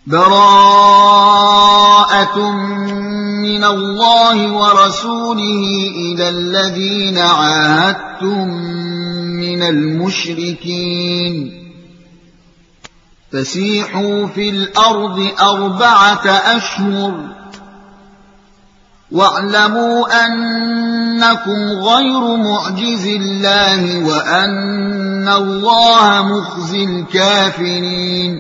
براءة من الله ورسوله إلى الذين عاهدتم من المشركين فسيحوا في الأرض 4 أشهر واعلموا أنكم غير معجز الله وأن الله مخزي الكافرين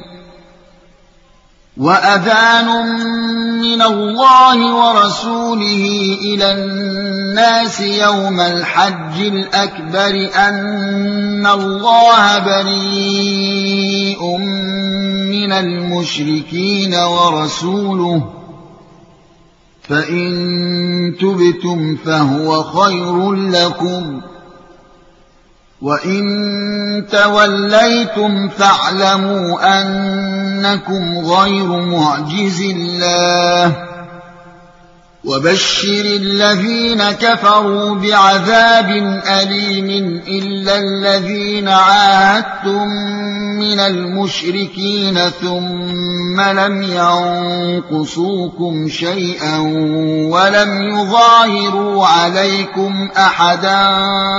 وأذان من الله ورسوله إلى الناس يوم الحج الأكبر أن الله بريء من المشركين ورسوله فإن تبتم فهو خير لكم وإن توليتم فاعلموا أنكم غير معجز الله وبشر الذين كفروا بعذاب أليم إلا الذين عاهدتم من المشركين ثم لم ينقصوكم شيئا ولم يظاهروا عليكم أحدا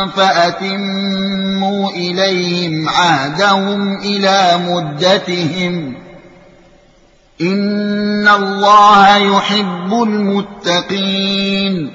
فأتموا إليهم عهدهم إلى مدتهم إن الله يحب المتقين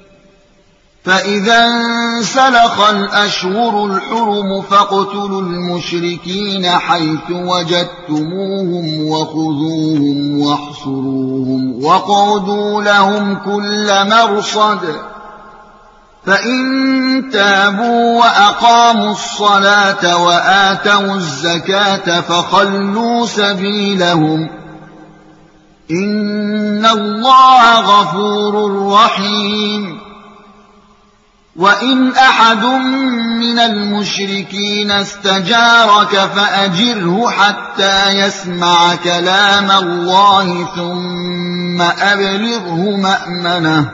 فإذا انسلخ الأشهر الحرم فاقتلوا المشركين حيث وجدتموهم وخذوهم واحصروهم واقعدوا لهم كل مرصد فإن تابوا وأقاموا الصلاة وآتوا الزكاة فخلوا سبيلهم إن الله غفور رحيم وإن أحد من المشركين استجارك فأجره حتى يسمع كلام الله ثم أبلغه مأمنه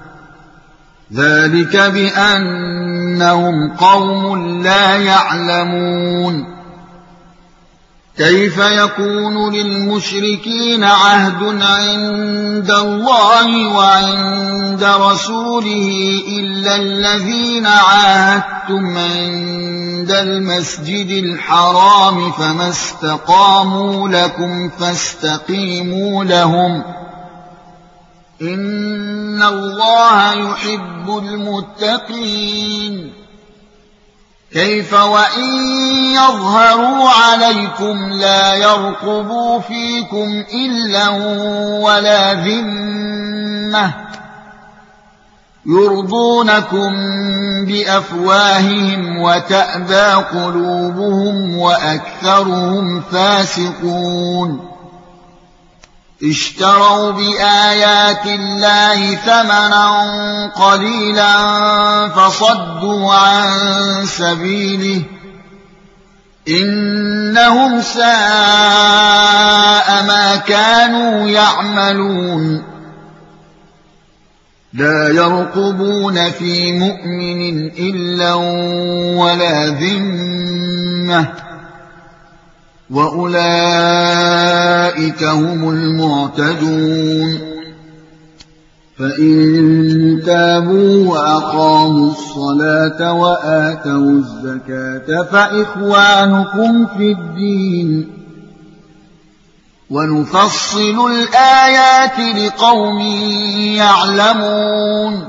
ذلك بأنهم قوم لا يعلمون كيف يكون للمشركين عهد عند الله وعند رسوله إلا الذين عاهدتم عند المسجد الحرام فما استقاموا لكم فاستقيموا لهم إن الله يحب المتقين كيف وإن يظهروا عليكم لا يرقبوا فيكم إلا ولا ذمة يرضونكم بأفواههم وتأبى قلوبهم وأكثرهم فاسقون اشتروا بآيات الله ثمنا قليلا فصدوا عن سبيله إنهم ساء ما كانوا يعملون لا يرقبون في مؤمن إلا ولا ذمة وأولئك هم المعتدون فإن تابوا وأقاموا الصلاة وآتوا الزكاة فإخوانكم في الدين ونفصل الآيات لقوم يعلمون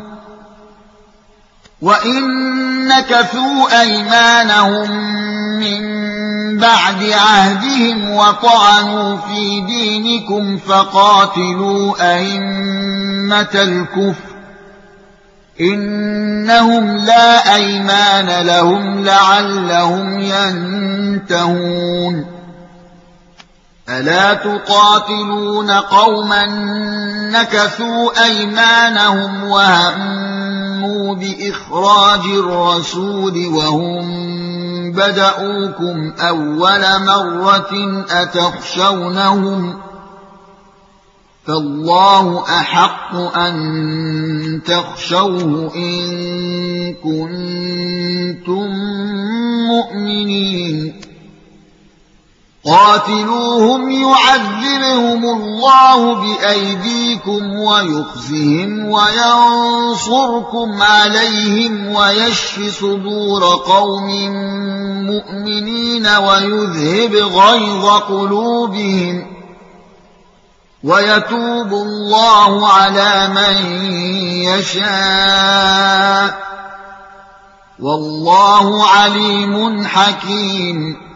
وإن نكثوا أيمانهم من بعد عهدهم وطعنوا في دينكم فقاتلوا أئمة الكفر إنهم لا أيمان لهم لعلهم ينتهون ألا تقاتلون قوما نكثوا أيمانهم وهموا بإخراج الرسول وهم بدأوكم أول مرة أتخشونهم فالله أحق أن تخشوه إن كنتم مؤمنين قاتلوهم يعذبهم الله بأيديكم ويخزهم وينصركم عليهم ويشف صدور قوم مؤمنين ويذهب غيظ قلوبهم ويتوب الله على من يشاء والله عليم حكيم.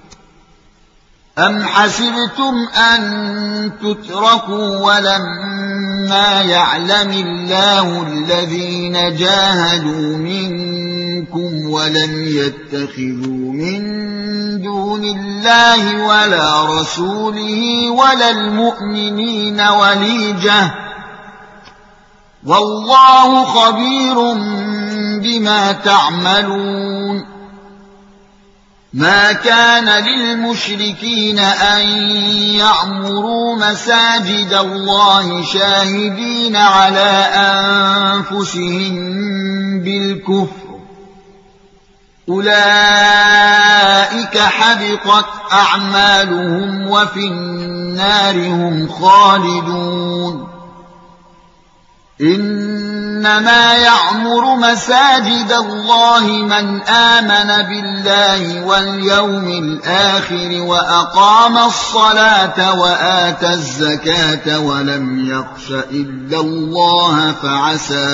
أم حسبتم أن تتركوا ولما يعلم الله الذين جاهدوا منكم ولم يتخذوا من دون الله ولا رسوله ولا المؤمنين وليجة والله خبير بما تعملون. ما كان للمشركين أن يعمروا مساجد الله شاهدين على أنفسهم بالكفر أولئك حبطت أعمالهم وفي النار هم خالدون. إنما يعمر مساجد الله من آمن بالله واليوم الآخر وأقام الصلاة وآتى الزكاة ولم يخش إلا الله فعسى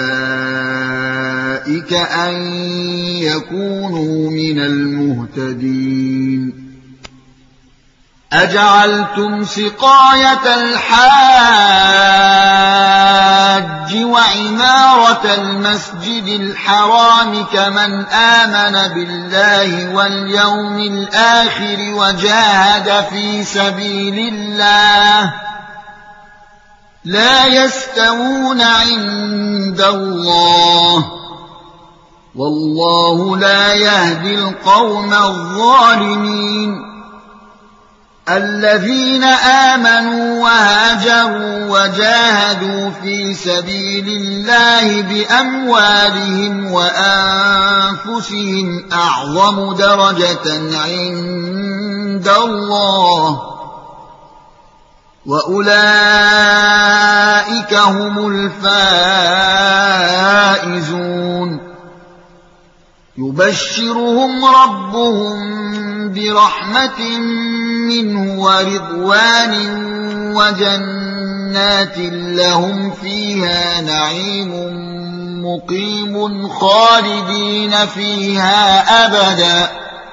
أولئك أن يكونوا من المهتدين. أجعلتم سقاية الحاج وعمارة المسجد الحرام كمن آمن بالله واليوم الآخر وجاهد في سبيل الله لا يستوون عند الله والله لا يهدي القوم الظالمين. الذين آمنوا وهاجروا وجاهدوا في سبيل الله بأموالهم وأنفسهم أعظم درجة عند الله وأولئك هم الفائزون. يبشرهم ربهم برحمة منه ورضوان وجنات لهم فيها نعيم مقيم خالدين فيها أبدا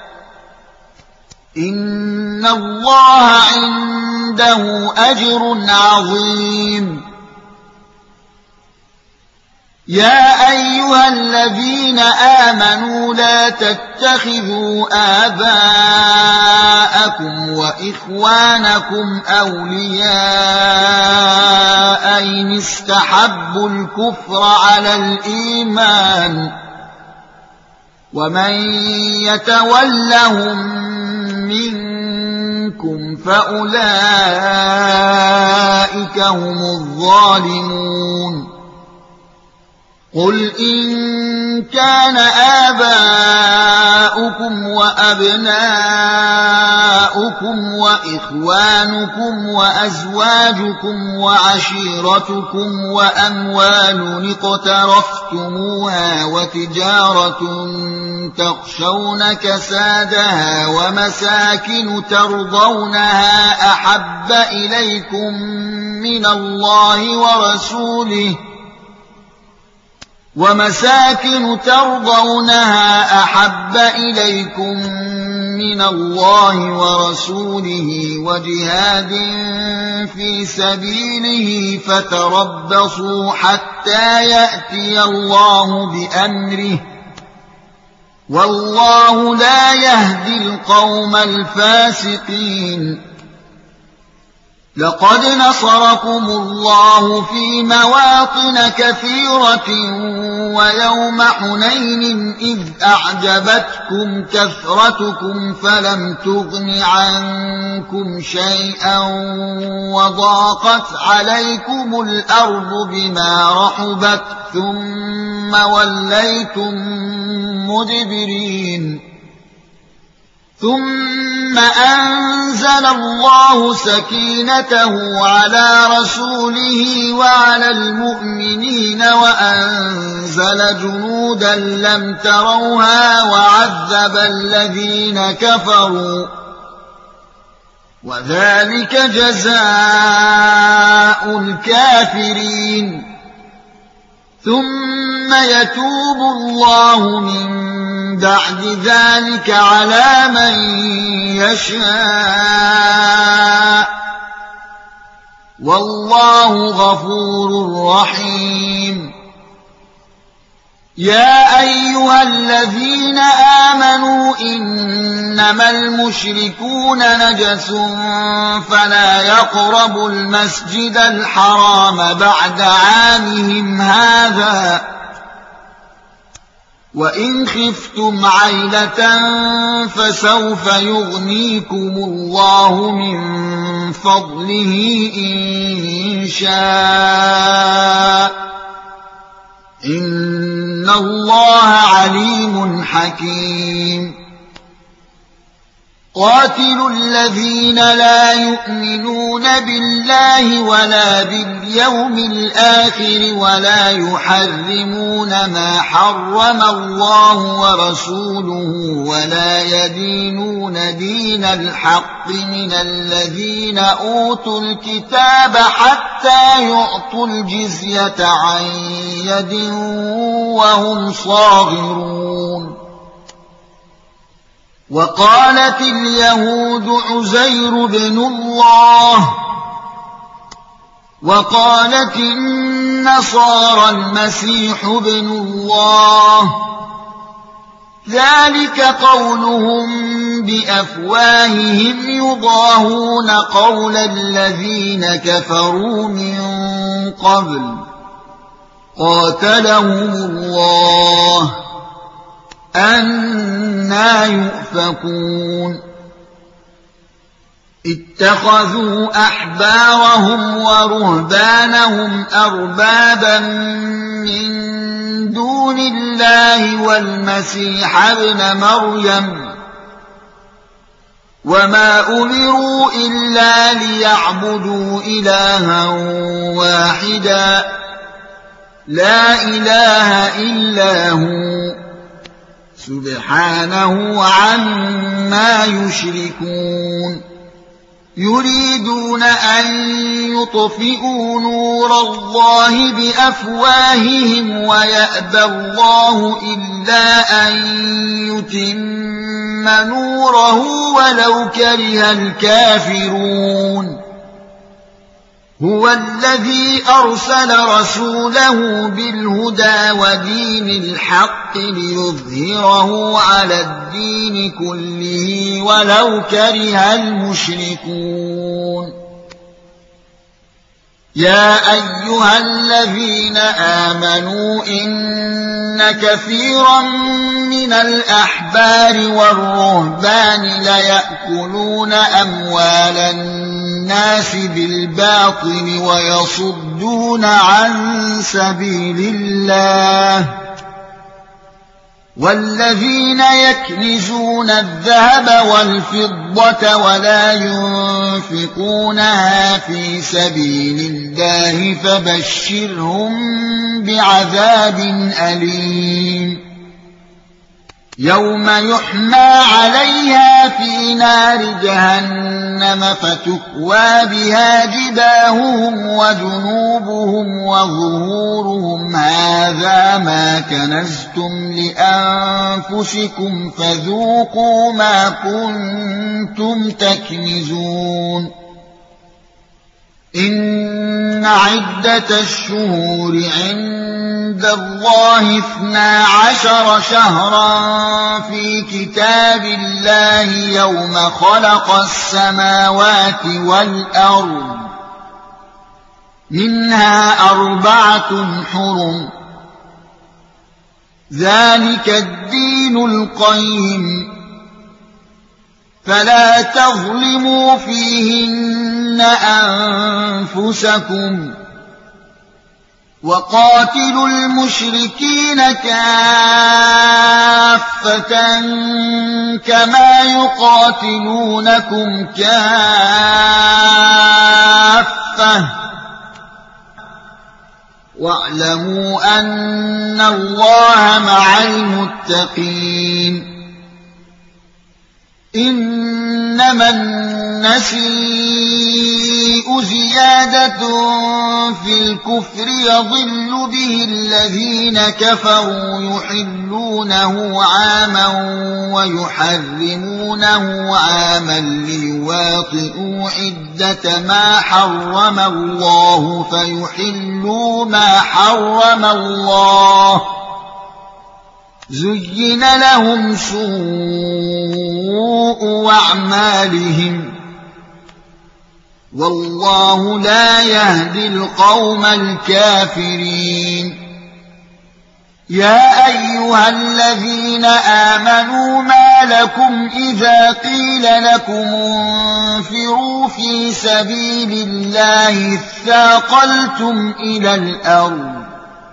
إن الله عنده أجر عظيم. يا أيها الذين آمنوا لا تتخذوا آباءكم وإخوانكم أولياء إن استحبوا الكفر على الإيمان ومن يتولهم منكم فأولئك هم الظالمون. قل إن كان آباؤكم وأبناؤكم وإخوانكم وأزواجكم وعشيرتكم وأموال اقترفتموها وتجارة تخشون كسادها ومساكن ترضونها أحب إليكم من الله ورسوله وجهاد في سبيله فتربصوا حتى يأتي الله بأمره والله لا يهدي القوم الفاسقين. لقد نصركم الله في مواطن كثيرة ويوم حنين إذ أعجبتكم كثرتكم فلم تغن عنكم شيئا وضاقت عليكم الأرض بما رحبت ثم وليتم مدبرين. ثم أنزل الله سكينته على رسوله وعلى المؤمنين وأنزل جنودا لم تروها وعذب الذين كفروا وذلك جزاء الكافرين ثم يتوب الله من بعد ذلك على من يشاء والله غفور رحيم يا أيها الذين آمنوا إنما المشركون نجس فلا يقربوا المسجد الحرام بعد عامهم هذا وإن خفتم عيلة فسوف يغنيكم الله من فضله إن شاء إن الله عليم حكيم قاتلوا الذين لا يؤمنون بالله ولا باليوم الآخر ولا يحرمون ما حرم الله ورسوله ولا يدينون دين الحق من الذين أوتوا الكتاب حتى يعطوا الجزية عن يد وهم صاغرون وقالت اليهود عزير بن الله وقالت النصارى المسيح بن الله ذلك قولهم بأفواههم يضاهون قول الذين كفروا من قبل قاتلهم الله أنى يؤفكون اتخذوا أحبارهم ورهبانهم أربابا من دون الله والمسيح ابن مريم وما أمروا إلا ليعبدوا إلها واحدا لا إله إلا هو سبحانه عما يشركون يريدون أن يطفئوا نور الله بأفواههم ويأبى الله إلا أن يتم نوره ولو كره الكافرون هو الذي أرسل رسوله بالهدى ودين الحق ليظهره على الدين كله ولو كره المشركون يا أيها الذين آمنوا إن كثيرا من الأحبار والرهبان ليأكلون أموال الناس بالباطل ويصدون عن سبيل الله والذين يكنزون الذهب والفضة ولا ينفقونها في سبيل الله فبشرهم بعذاب أليم يوم يحمى عليها في نار جهنم فتكوى بها جباههم وجنوبهم وظهورهم هذا ما كنزتم لأنفسكم فذوقوا ما كنتم تكنزون إن عدة الشهور عند الله 12 شهرا في كتاب الله يوم خلق السماوات والأرض منها 4 حرم ذلك الدين القيم فلا تظلموا فيهن أنفسكم وقاتلوا المشركين كافة كما يقاتلونكم كافة واعلموا أن الله مع المتقين إنما النسيء زيادة في الكفر يضل به الذين كفروا يحلونه عاما ويحرمونه عاما ليواطئوا عدة ما حرم الله فيحلوا ما حرم الله زين لهم سوء أعمالهم والله لا يهدي القوم الكافرين يا أيها الذين آمنوا ما لكم إذا قيل لكم انفروا في سبيل الله اثاقلتم إلى الأرض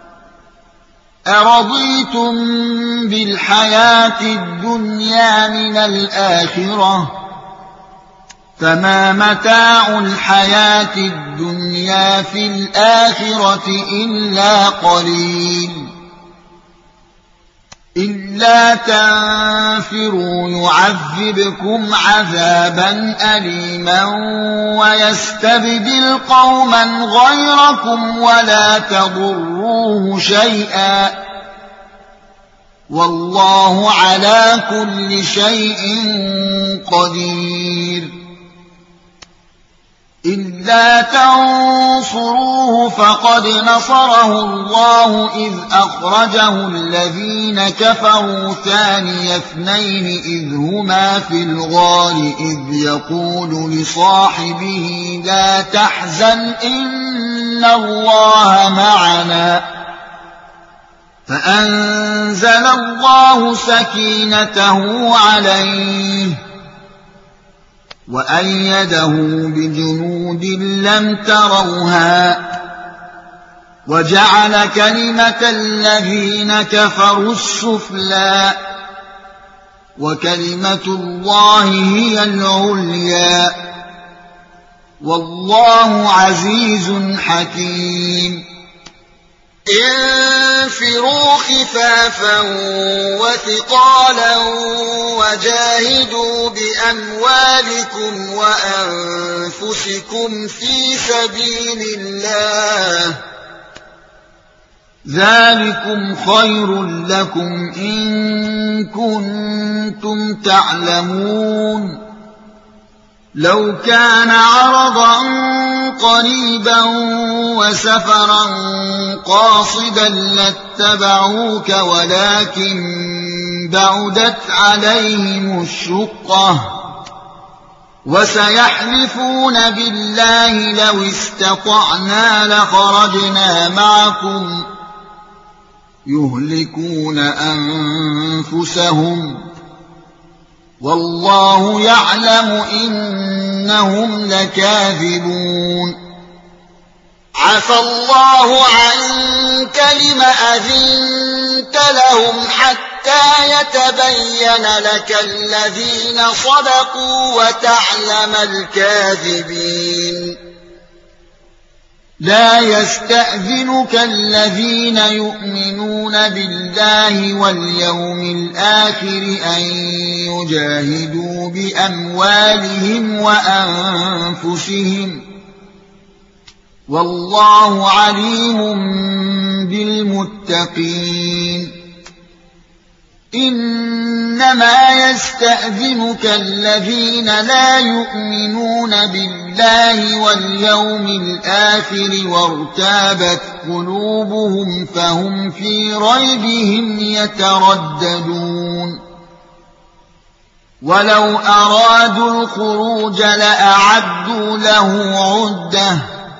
أرضيتم بالحياة الدنيا من الآخرة فما متاع الحياة الدنيا في الآخرة إلا قليل إلا تنفروا يعذبكم عذابا أليما ويستبدل قوما غيركم ولا تضروه شيئا والله على كل شيء قدير إلا تنصروه فقد نصره الله إذ أخرجه الذين كفروا ثاني اثنين إذ هما في الغار إذ يقول لصاحبه لا تحزن إن الله معنا فأنزل الله سكينته عليه وأيده بجنود لم تروها وجعل كلمة الذين كفروا السفلى وكلمة الله هي العليا والله عزيز حكيم انفروا خفافا وثقالا وجاهدوا بأموالكم وأنفسكم في سبيل الله ذلكم خير لكم إن كنتم تعلمون لو كان عرضا قريبا وسفرا قاصدا لاتبعوك ولكن بعدت عليهم الشقة وسيحلفون بالله لو استطعنا لخرجنا معكم يهلكون أنفسهم والله يعلم إنهم لكاذبون عفى الله عنك لم أذنت لهم حتى يتبين لك الذين صدقوا وتعلم الكاذبين لا يستأذنك الذين يؤمنون بالله واليوم الآخر أن يجاهدوا بأموالهم وأنفسهم والله عليم بالمتقين إنما يستأذنك الذين لا يؤمنون بالله واليوم الآخر وارتابت قلوبهم فهم في ريبهم يترددون ولو أرادوا الخروج لأعدوا له عدة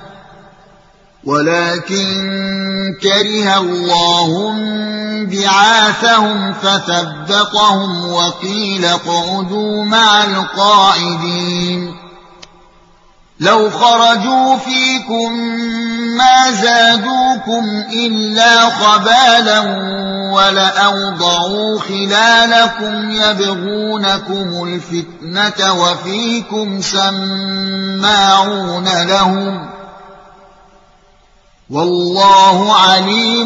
ولكن كره الله بعاثهم فثبطهم وقيل اقعدوا مع القاعدين لو خرجوا فيكم ما زادوكم إلا خبالا ولأوضعوا خلالكم يبغونكم الفتنة وفيكم سماعون لهم والله عليم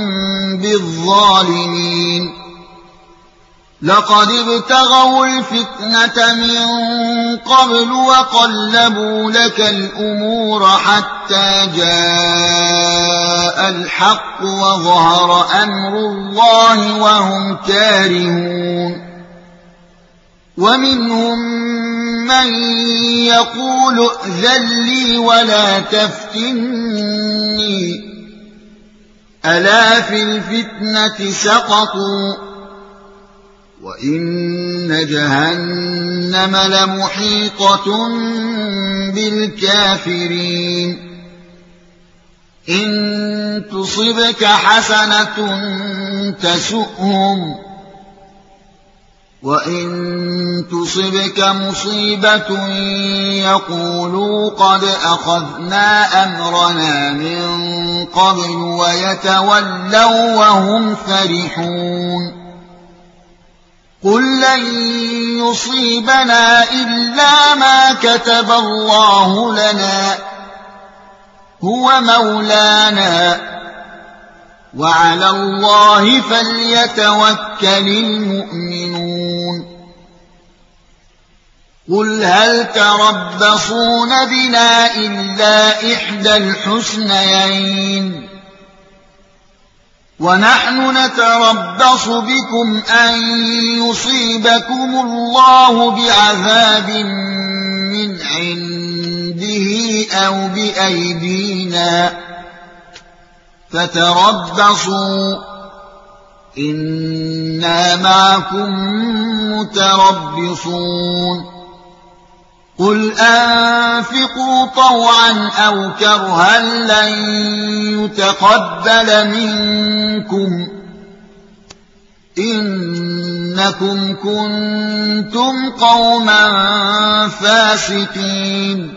بالظالمين لقد ابتغوا الفتنة من قبل وقلبوا لك الأمور حتى جاء الحق وظهر أمر الله وهم كارهون ومنهم من يقول ائذن لي ولا تفتني ألا في الفتنة سقطوا وإن جهنم لمحيطة بالكافرين إن تصبك حسنة تسؤهم وإن تصبك مصيبة يقولوا قد أخذنا أمرنا من قبل ويتولوا وهم فرحون قل لن يصيبنا إلا ما كتب الله لنا هو مولانا وعلى الله فليتوكل المؤمنون قل هل تربصون بنا إلا إحدى الحسنيين ونحن نتربص بكم أن يصيبكم الله بعذاب من عنده أو بأيدينا فتربصوا إنا معكم متربصون قل أنفقوا طوعا أو كرها لن يتقبل منكم إنكم كنتم قوما فاسقين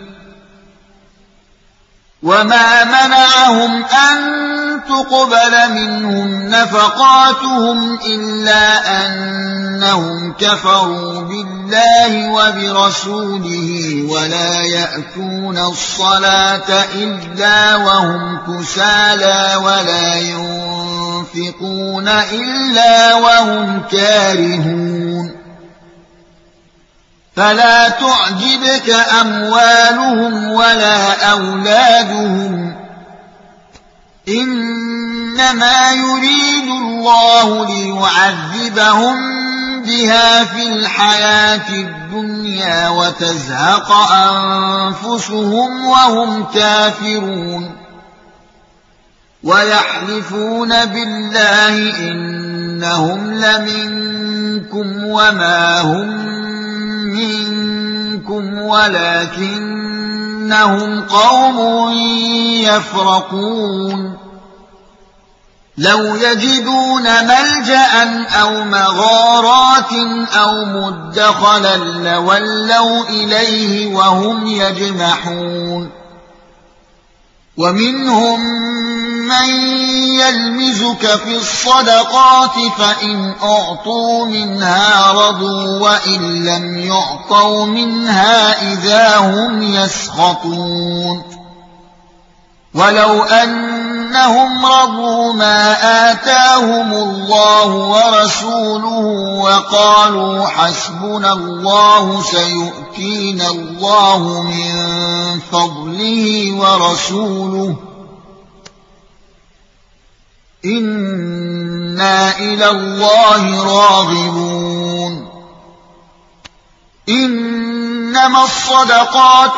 وما منعهم أن تقبل منهم نفقاتهم إلا أنهم كفروا بالله وبرسوله ولا يأتون الصلاة إلا وهم كسالى ولا ينفقون إلا وهم كارهون فلا تعجبك أموالهم ولا أولادهم إنما يريد الله ليعذبهم بها في الحياة الدنيا وتزهق أنفسهم وهم كافرون ويحلفون بالله إنهم لمنكم وما هم منكم ولكنهم قوم يفرقون لو يجدون ملجأ أو مغارات أو مدخلا لولوا إليه وهم يجمحون ومنهم من يلمزك في الصدقات فإن أعطوا منها رضوا وإن لم يعطوا منها إذا هم يسخطون ولو أنهم رضوا ما آتاهم الله ورسوله وقالوا حسبنا الله سيؤتينا الله من فضله ورسوله إنا إلى الله راغبون إنما الصدقات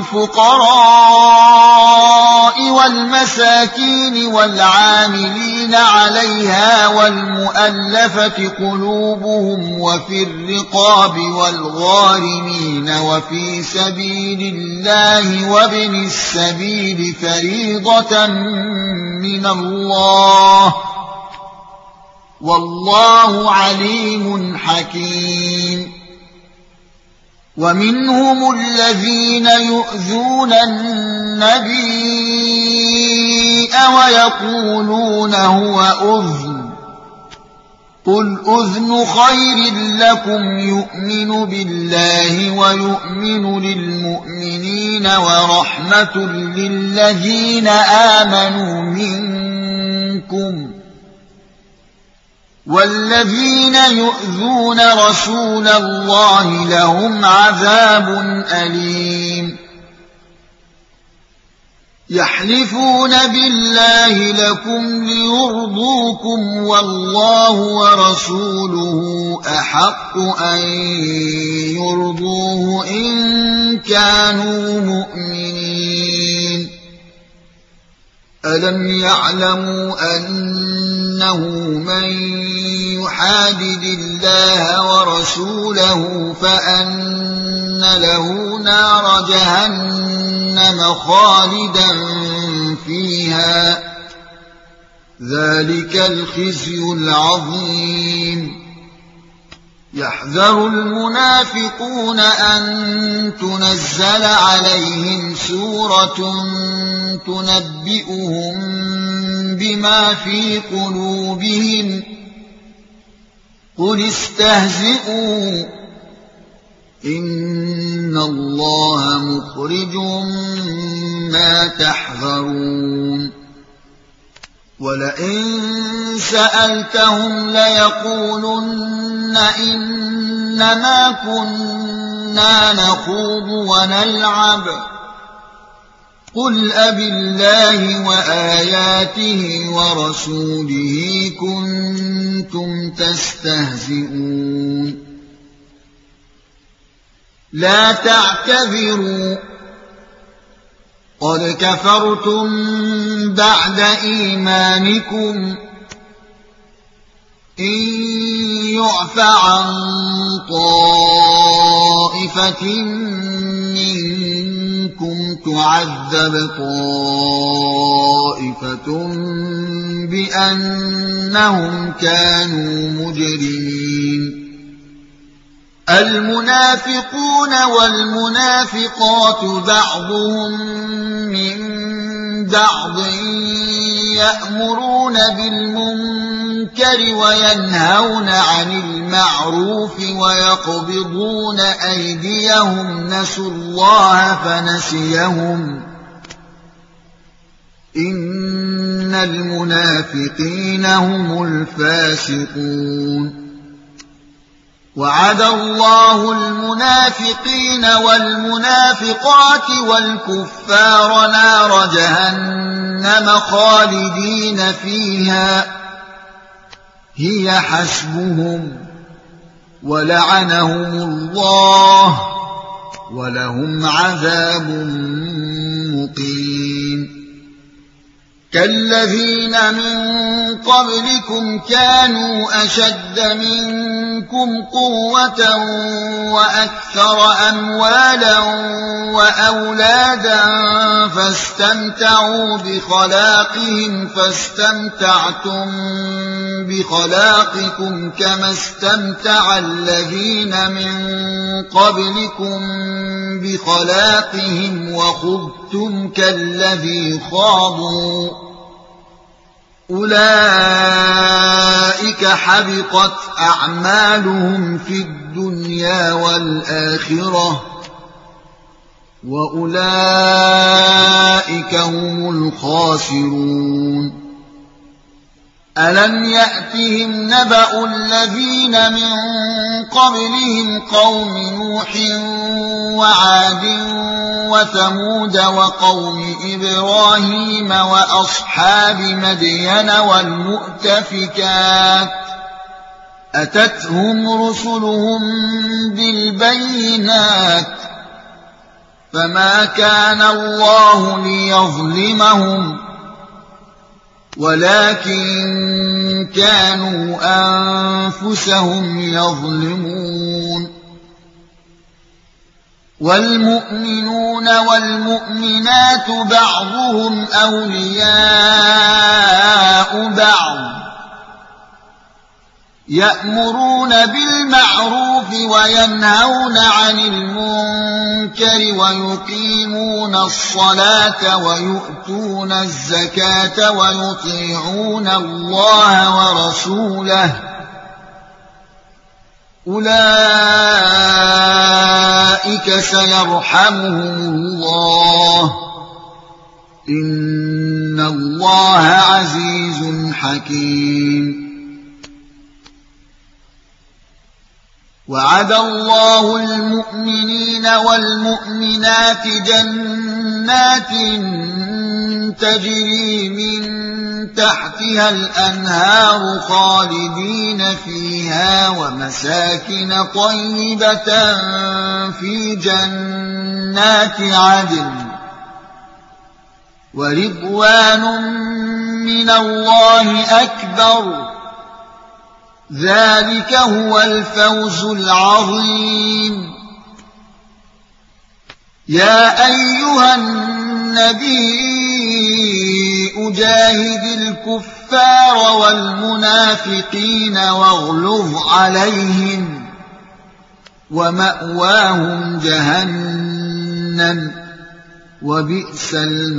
للفقراء والمساكين والعاملين عليها والمؤلفة قلوبهم وفي الرقاب والغارمين وفي سبيل الله وابن السبيل فريضة من الله والله عليم حكيم ومنهم الذين يؤذون النبي ويقولون هو أذن قل أذن خير لكم يؤمن بالله ويؤمن للمؤمنين ورحمة للذين آمنوا منكم والذين يؤذون رسول الله لهم عذاب أليم يحلفون بالله لكم ليرضوكم والله ورسوله أحق أن يرضوه إن كانوا مؤمنين ألم يعلموا أنه من يحادد الله ورسوله فأن له نار جهنم خالدا فيها ذلك الخزي العظيم يحذر المنافقون أن تنزل عليهم سورة تنبئهم بما في قلوبهم قل استهزئوا إن الله مخرج ما تحذرون ولئن سألتهم ليقولن إنما كنا نخوض ونلعب قل أبالله وآياته ورسوله كنتم تستهزئون لا تعتذروا قد كفرتم بعد إيمانكم إن يعف عن طائفة منكم تعذب طائفة بأنهم كانوا مجرمين المنافقون والمنافقات بعضهم من بعض يأمرون بالمنكر وينهون عن المعروف ويقبضون أيديهم نسوا الله فنسيهم إن المنافقين هم الفاسقون وعد الله المنافقين والمنافقات والكفار نار جهنم خالدين فيها هي حسبهم ولعنهم الله ولهم عذاب مقيم كالذين من قبلكم كانوا أشد منكم قوة وأكثر أموالا وأولادا فاستمتعوا بخلاقهم فاستمتعتم بخلاقكم كما استمتع الذين من قبلكم بخلاقهم وخضتم كالذي خاضوا أولئك حبطت أعمالهم في الدنيا والآخرة وأولئك هم الخاسرون ألم يأتهم نبأ الذين من قبلهم قوم نوح وعاد وثمود وقوم إبراهيم وأصحاب مدين والمؤتفكات أتتهم رسلهم بالبينات فما كان الله ليظلمهم ولكن كانوا أنفسهم يظلمون والمؤمنون والمؤمنات بعضهم أولياء بعض يأمرون بالمعروف وينهون عن المنكر ويقيمون الصلاة ويؤتون الزكاة ويطيعون الله ورسوله أولئك سيرحمهم الله إن الله عزيز حكيم وعد الله المؤمنين والمؤمنات جنات تجري من تحتها الأنهار خالدين فيها ومساكن طيبة في جنات عدن ورضوان من الله أكبر ذلك هو الفوز العظيم يا أيها النبي أجاهد الكفار والمنافقين واغلظ عليهم ومأواهم جهنم وبئس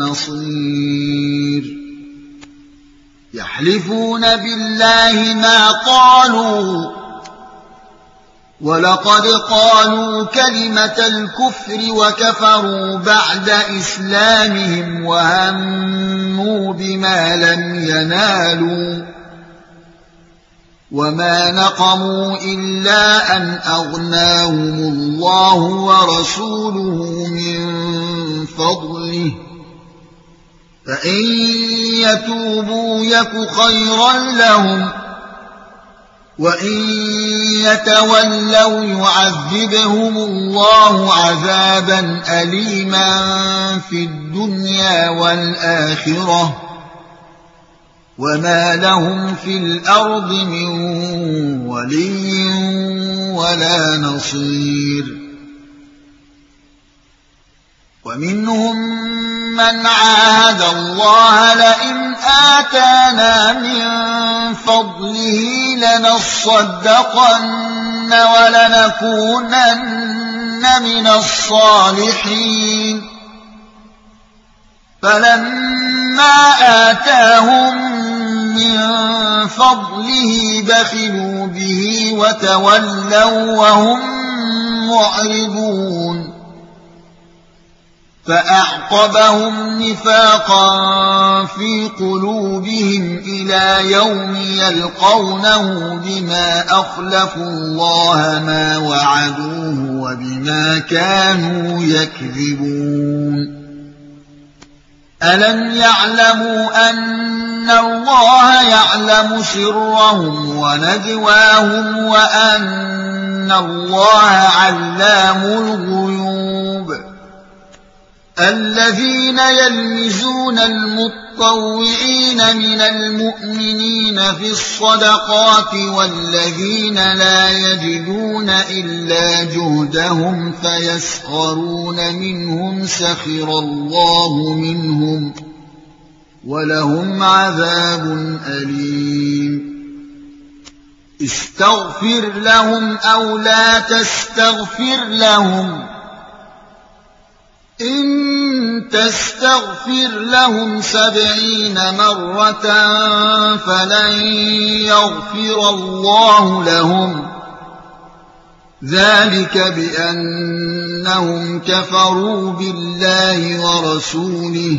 المصير يحلفون بالله ما قالوا ولقد قالوا كلمة الكفر وكفروا بعد إسلامهم وهموا بما لم ينالوا وما نقموا إلا أن أغناهم الله ورسوله من فضله فإن يتوبوا يك خيرا لهم وإن يتولوا يعذبهم الله عذابا أليما في الدنيا والآخرة وما لهم في الأرض من ولي ولا نصير ومنهم من عاهد الله لئن آتانا من فضله لنصدقن ولنكونن من الصالحين فلما آتاهم من فضله بخلوا به وتولوا وهم معرضون فأعقبهم نفاقا في قلوبهم إلى يوم يلقونه بما أخلفوا الله ما وعدوه وبما كانوا يكذبون ألم يعلموا أن الله يعلم سرهم ونجواهم وأن الله علام الغيوب الذين يلمزون المطوعين من المؤمنين في الصدقات والذين لا يجدون إلا جهدهم فيسخرون منهم سخر الله منهم ولهم عذاب أليم استغفر لهم أو لا تستغفر لهم إن تستغفر لهم 70 مرة فلن يغفر الله لهم ذلك بأنهم كفروا بالله ورسوله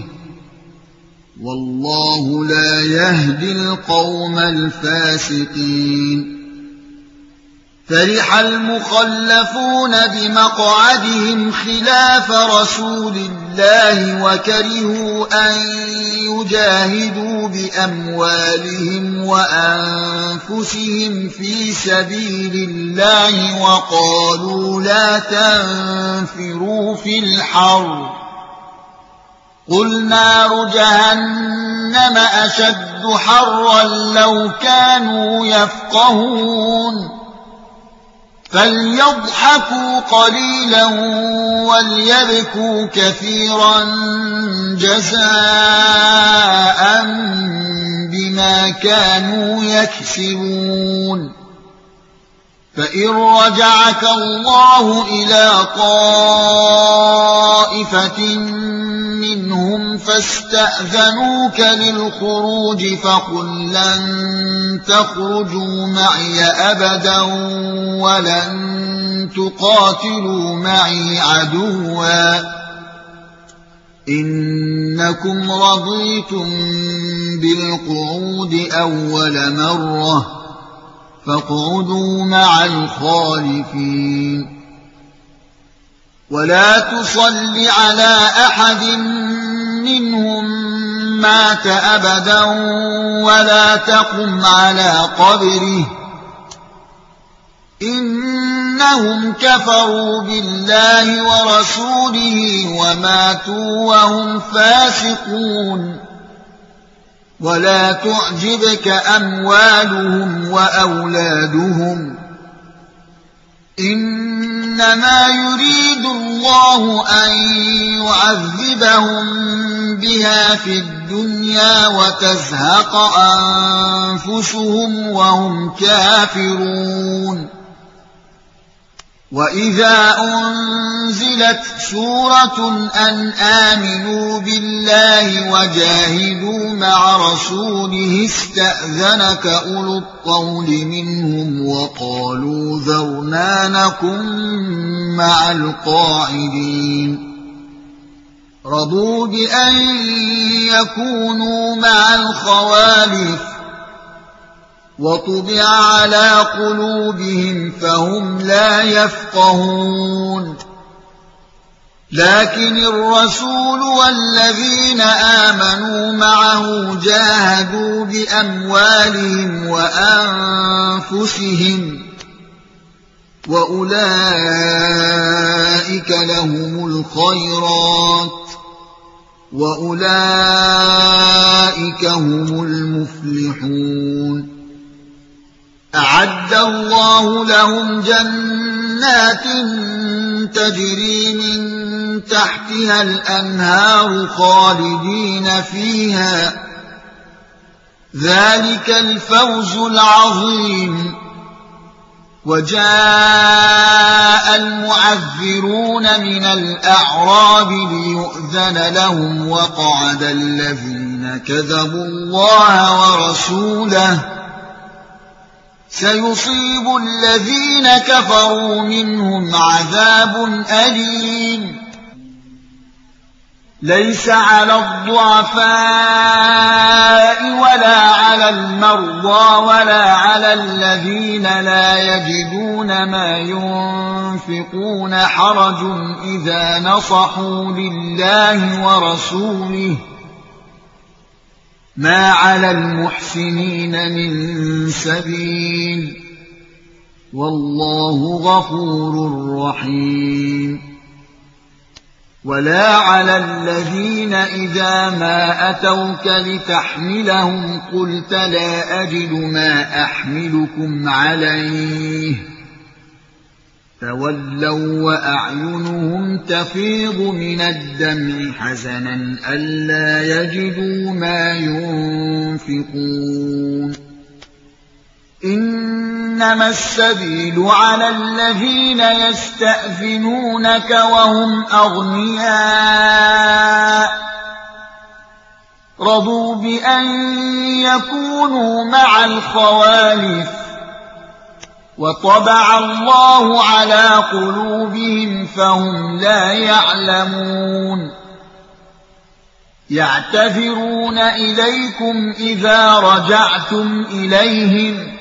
والله لا يهدي القوم الفاسقين فرح المخلفون بمقعدهم خلاف رسول الله وكرهوا أن يجاهدوا بأموالهم وأنفسهم في سبيل الله وقالوا لا تنفروا في الحر قل نار جهنم أشد حرا لو كانوا يفقهون فليضحكوا قليلا وليبكوا كثيرا جزاء بما كانوا يكسبون فإن رجعك الله إلى طائفة منهم فاستأذنوك للخروج فقل لن تخرجوا معي أبدا ولن تقاتلوا معي عدوا إنكم رضيتم بالقعود أول مرة فاقعدوا مع الخالفين ولا تصل على أحد منهم مات أبدا ولا تقم على قبره إنهم كفروا بالله ورسوله وماتوا وهم فاسقون ولا تعجبك أموالهم وأولادهم إنما يريد الله أن يعذبهم بها في الدنيا وتزهق أنفسهم وهم كافرون وإذا أنزلت سورة أن آمنوا بالله وجاهدوا مع رسوله استأذنك أولو الطول منهم وقالوا ذرنا نكن مع القاعدين رضوا بأن يكونوا مع الخوالف وطبع على قلوبهم فهم لا يفقهون لكن الرسول والذين آمنوا معه جاهدوا بأموالهم وأنفسهم وأولئك لهم الخيرات وأولئك هم المفلحون أعد الله لهم جنات تجري من تحتها الأنهار خالدين فيها ذلك الفوز العظيم وجاء المعذرون من الأعراب ليؤذن لهم وقعد الذين كذبوا الله ورسوله سيصيب الذين كفروا منهم عذاب أليم ليس على الضعفاء ولا على المرضى ولا على الذين لا يجدون ما ينفقون حرج إذا نصحوا لله ورسوله ما على المحسنين من سبيل والله غفور رحيم ولا على الذين إذا ما أتوك لتحملهم قلت لا أجد ما أحملكم عليه تولوا وأعينهم تفيض من الدمع حزنا ألا يجدوا ما ينفقون إنما السبيل على الذين يستأذنونك وهم أغنياء رضوا بأن يكونوا مع الخوالف وطبع الله على قلوبهم فهم لا يعلمون يعتذرون إليكم إذا رجعتم إليهم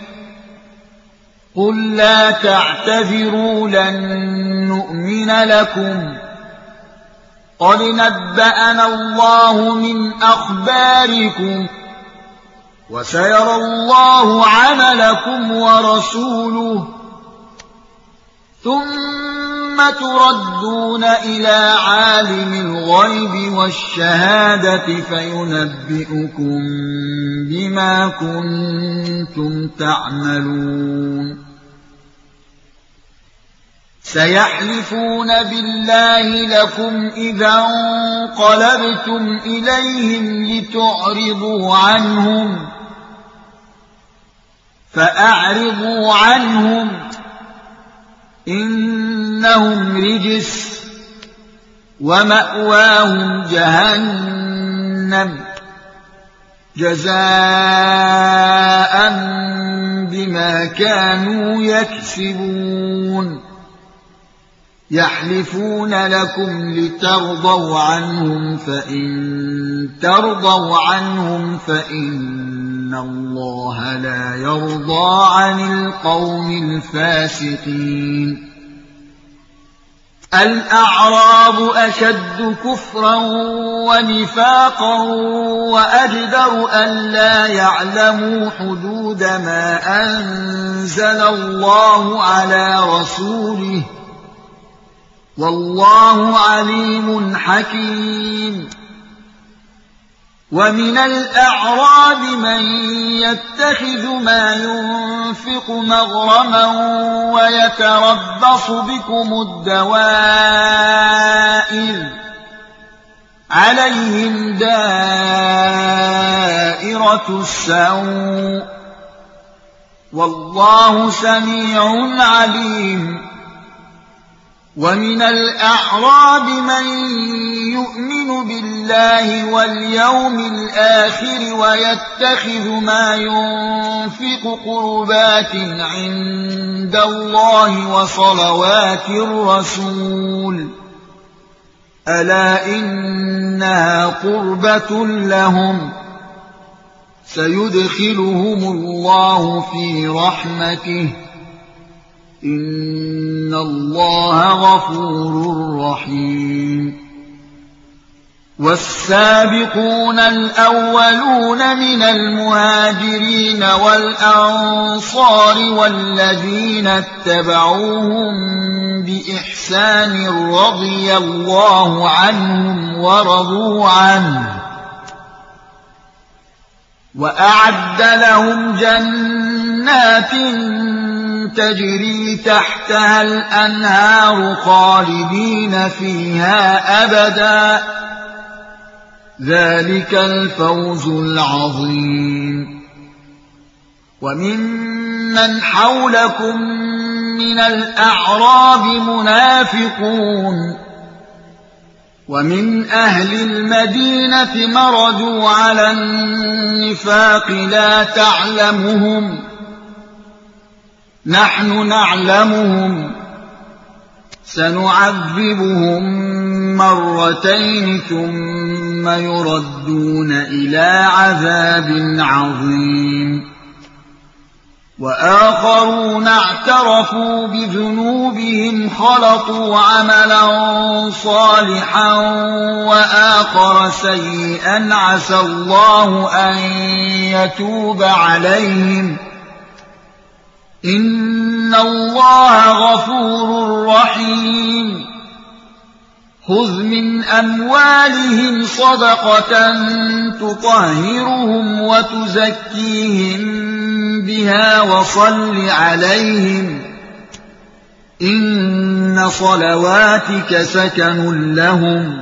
قل لا تعتذروا لن نؤمن لكم قد نبأنا الله من أخباركم وسيرى الله عملكم ورسوله ثم تردون إلى عالم الغيب والشهادة فينبئكم بما كنتم تعملون سيحلفون بالله لكم إذا انقلبتم إليهم لتعرضوا عنهم فأعرضوا عنهم إنهم رجس ومأواهم جهنم جزاء بما كانوا يكسبون يحلفون لكم لترضوا عنهم فإن ترضوا عنهم فإن الله لا يرضى عن القوم الفاسقين الأعراب أشد كفرا ونفاقا وأجدر ألا يعلموا حدود ما أنزل الله على رسوله والله عليم حكيم ومن الأعراب من يتخذ ما ينفق مغرما ويتربص بكم الدوائر عليهم دائرة السوء والله سميع عليم ومن الأعراب من يؤمن بالله واليوم الآخر ويتخذ ما ينفق قربات عند الله وصلوات الرسول ألا إنها قربة لهم سيدخلهم الله في رحمته إن الله غفور رحيم والسابقون الأولون من المهاجرين والأنصار والذين اتبعوهم بإحسان رضي الله عنهم ورضوا عنه وأعد لهم جنات تجري تحتها الأنهار خالدين فيها أبدا ذلك الفوز العظيم وممن حولكم من الأعراب منافقون ومن أهل المدينة مردوا على النفاق لا تعلمهم نحن نعلمهم سنعذبهم مرتين ثم يردون إلى عذاب عظيم وآخرون اعترفوا بذنوبهم خلطوا عملا صالحا وآخر سيئا عسى الله أن يتوب عليهم إن الله غفور رحيم خذ من أموالهم صدقة تطهرهم وتزكيهم بها وصل عليهم إن صلواتك سكن لهم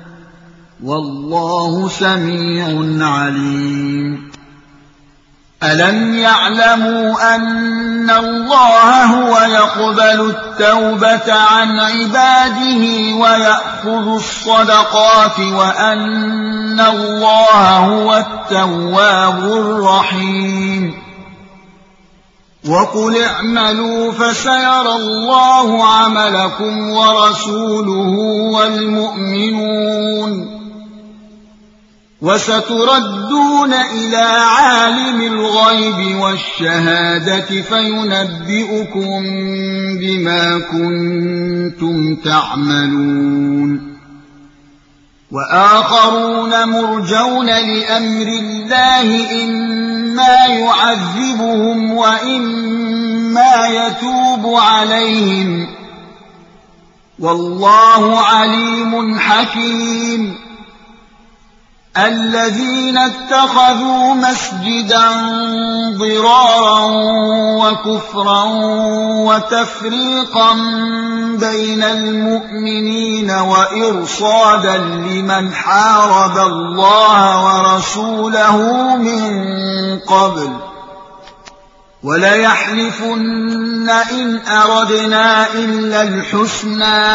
والله سميع عليم ألم يعلموا أن الله هو يقبل التوبة عن عباده ويأخذ الصدقات وأن الله هو التواب الرحيم وقل اعملوا فسيرى الله عملكم ورسوله والمؤمنون وستردون إلى عالم الغيب والشهادة فينبئكم بما كنتم تعملون وآخرون مرجون لأمر الله إما يعذبهم وإما يتوب عليهم والله عليم حكيم الذين اتخذوا مسجدا ضرارا وكفرا وتفريقا بين المؤمنين وإرصادا لمن حارب الله ورسوله من قبل وليحلفن إن أردنا إلا الحسنى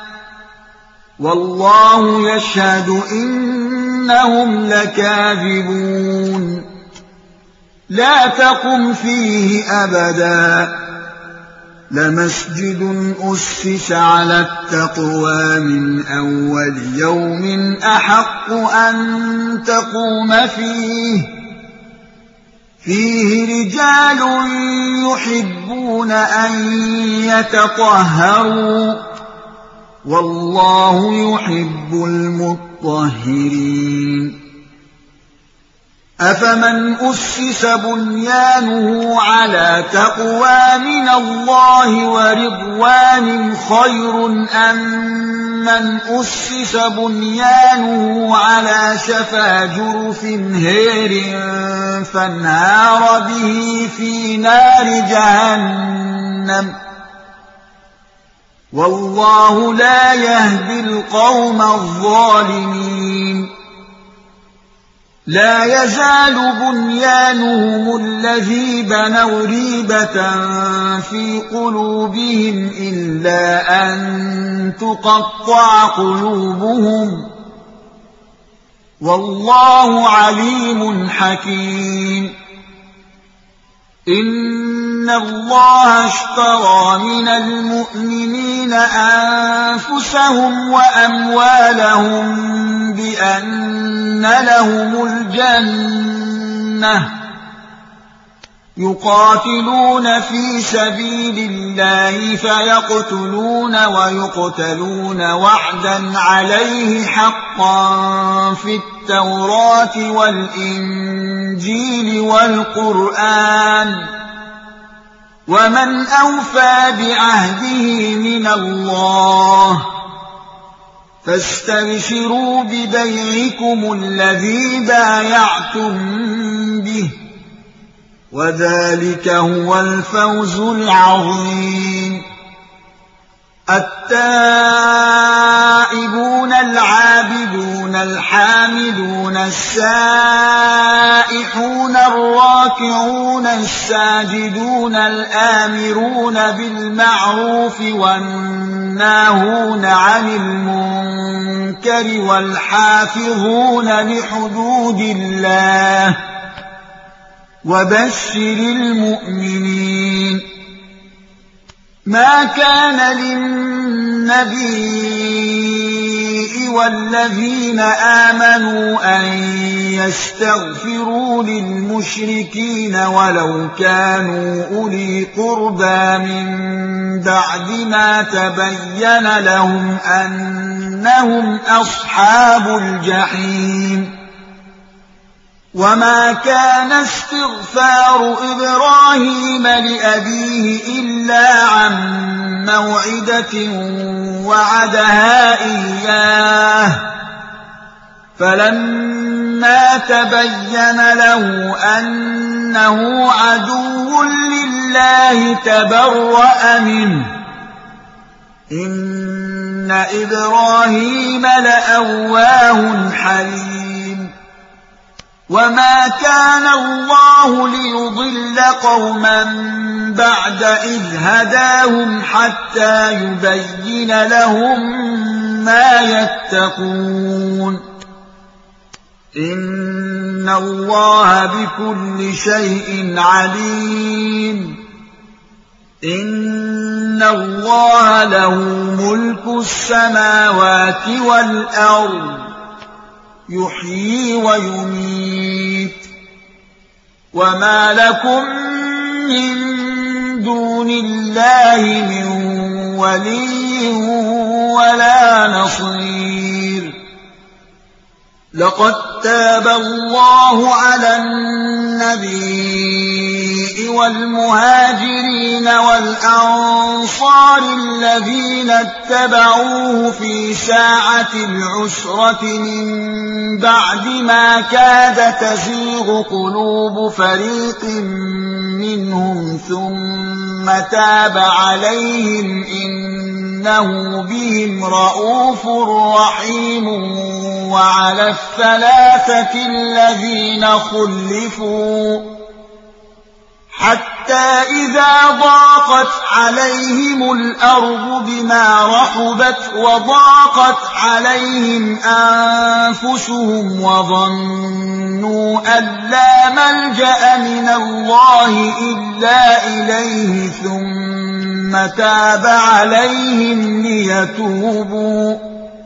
والله يشهد إنهم لكاذبون لا تقم فيه أبدا لمسجد أسس على التقوى من أول يوم أحق أن تقوم فيه رجال يحبون أن يتطهروا والله يحب المطهرين أفمن أسس بنيانه على تقوى من الله ورضوان خير أم من أسس بنيانه على شفا جرف هير فانهار به في نار جهنم والله لا يهدي القوم الظالمين لا يزال بنيانهم الذي بنوا ريبة في قلوبهم إلا أن تقطع قلوبهم والله عليم حكيم إن الله اشترى من المؤمنين أنفسهم وأموالهم بأن لهم الجنة يقاتلون في سبيل الله فيقتلون ويقتلون وعدا عليه حقا في التوراة والإنجيل والقرآن ومن أوفى بعهده من الله فاستبشروا ببيعكم الذي بايعتم به وذلك هو الفوز العظيم التائبون العابدون الحامدون السائحون الراكعون الساجدون الآمرون بالمعروف والناهون عن المنكر والحافظون لحدود الله وبشر المؤمنين ما كان للنبي والذين آمنوا أن يستغفروا للمشركين ولو كانوا أولي قربى من بعد ما تبين لهم أنهم أصحاب الجحيم وما كان استغفار إبراهيم لأبيه إلا عن موعدة وعدها إياه فلما تبين له أنه عدو لله تبرأ منه إن إبراهيم لأواه حليم وما كان الله ليضل قوما بعد إذ هداهم حتى يبين لهم ما يتقون إن الله بكل شيء عليم إن الله له ملك السماوات والأرض يحيي ويميت وما لكم من دون الله من ولي ولا نصير لقد تاب الله على النبي والمهاجرين والأنصار الذين اتبعوه في ساعة العسرة من بعد ما كاد تزيغ قلوب فريق منهم ثم تاب عليهم إنه بهم رءوف رحيم وعلى الثلاثة الذين خلفوا حتى إذا ضاقت عليهم الأرض بما رحبت وضاقت عليهم أنفسهم وظنوا أن لا ملجأ من الله إلا إليه ثم تاب عليهم ليتوبوا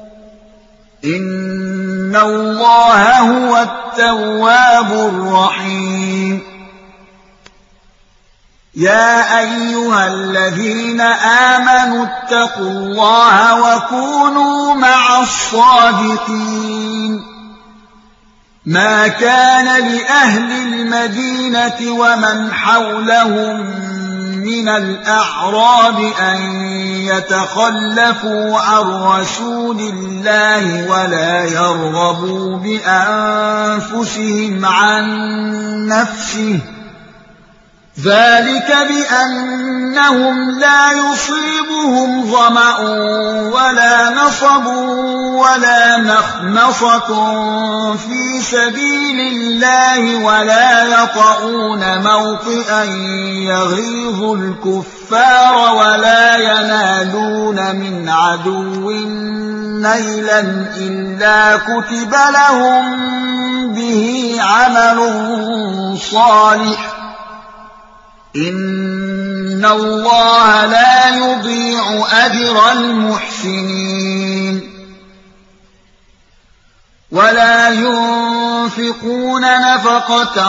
إن الله هو التواب الرحيم. يا أيها الذين آمنوا اتقوا الله وكونوا مع الصادقين. ما كان لأهل المدينة ومن حولهم من الأعراب أن يتخلفوا عن رسول الله ولا يرغبوا بأنفسهم عن نفسه، ذلك بأنهم لا يصيبهم ظمأ ولا نصب ولا مخمصة في سبيل الله ولا يطؤون موطئا يغيظ الكفار ولا ينالون من عدو نيلا إلا كتب لهم به عمل صالح إن الله لا يضيع أجر المحسنين. ولا ينفقون نفقة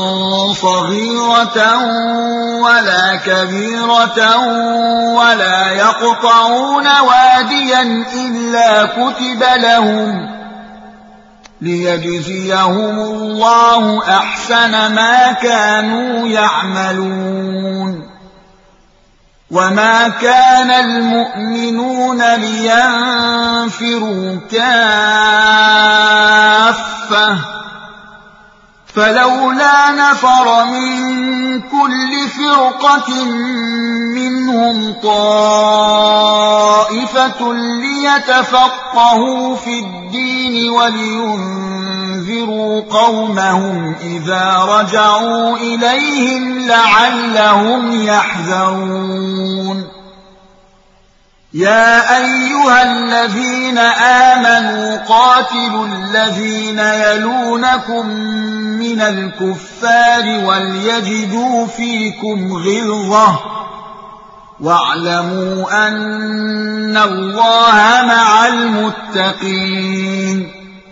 صغيرة ولا كبيرة ولا يقطعون واديا إلا كتب لهم ليجزيهم الله أحسن ما كانوا يعملون. وما كان المؤمنون لينفروا كافة فلولا نفر من كل فرقة منهم طائفة ليتفقهوا في الدين ولينذروا قومهم إذا رجعوا إليهم لعلهم يحذرون. يا أيها الذين آمنوا قاتلوا الذين يلونكم من الكفار وليجدوا فيكم غلظة واعلموا أن الله مع المتقين.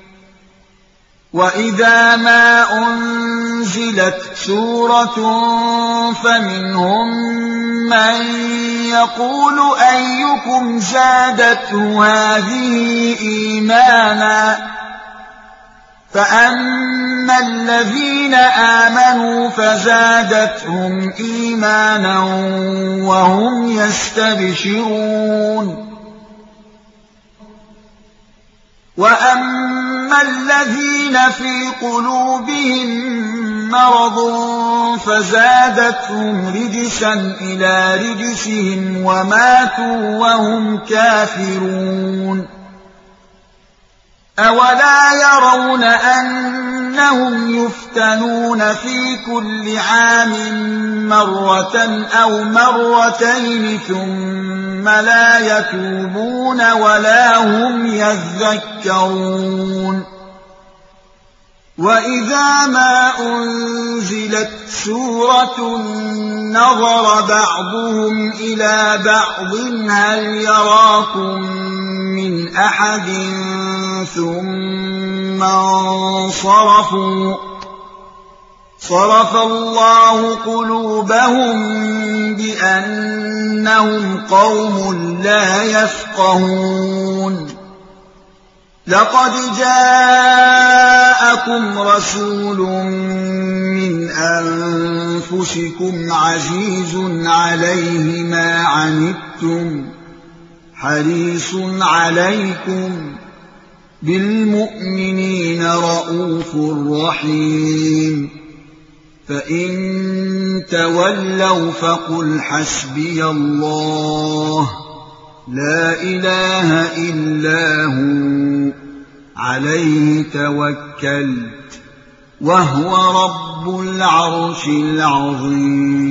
وإذا ما أنزلت سورة فمنهم من يقول أيكم زادته هذه إيمانا فأما الذين آمنوا فزادتهم إيمانا وهم يستبشرون. وأما الذين في قلوبهم مرض فزادتهم رجسا إلى رجسهم وماتوا وهم كافرون. أولا يرون أنهم يفتنون في كل عام مرة أو مرتين ثم لا يتوبون ولا هم يذكرون. وإذا ما أنزلت سورة نظر بعضهم إلى بعض هل يراكم من أحد ثم انصرفوا صرف الله قلوبهم بأنهم قوم لا يفقهون. لقد جاءكم رسول من أنفسكم عزيز عليه ما عنتم حريص عليكم بالمؤمنين رءوف رحيم. فإن تولوا فقل حسبي الله لا إله إلا هو عليه توكلت وهو رب رب العرش العظيم.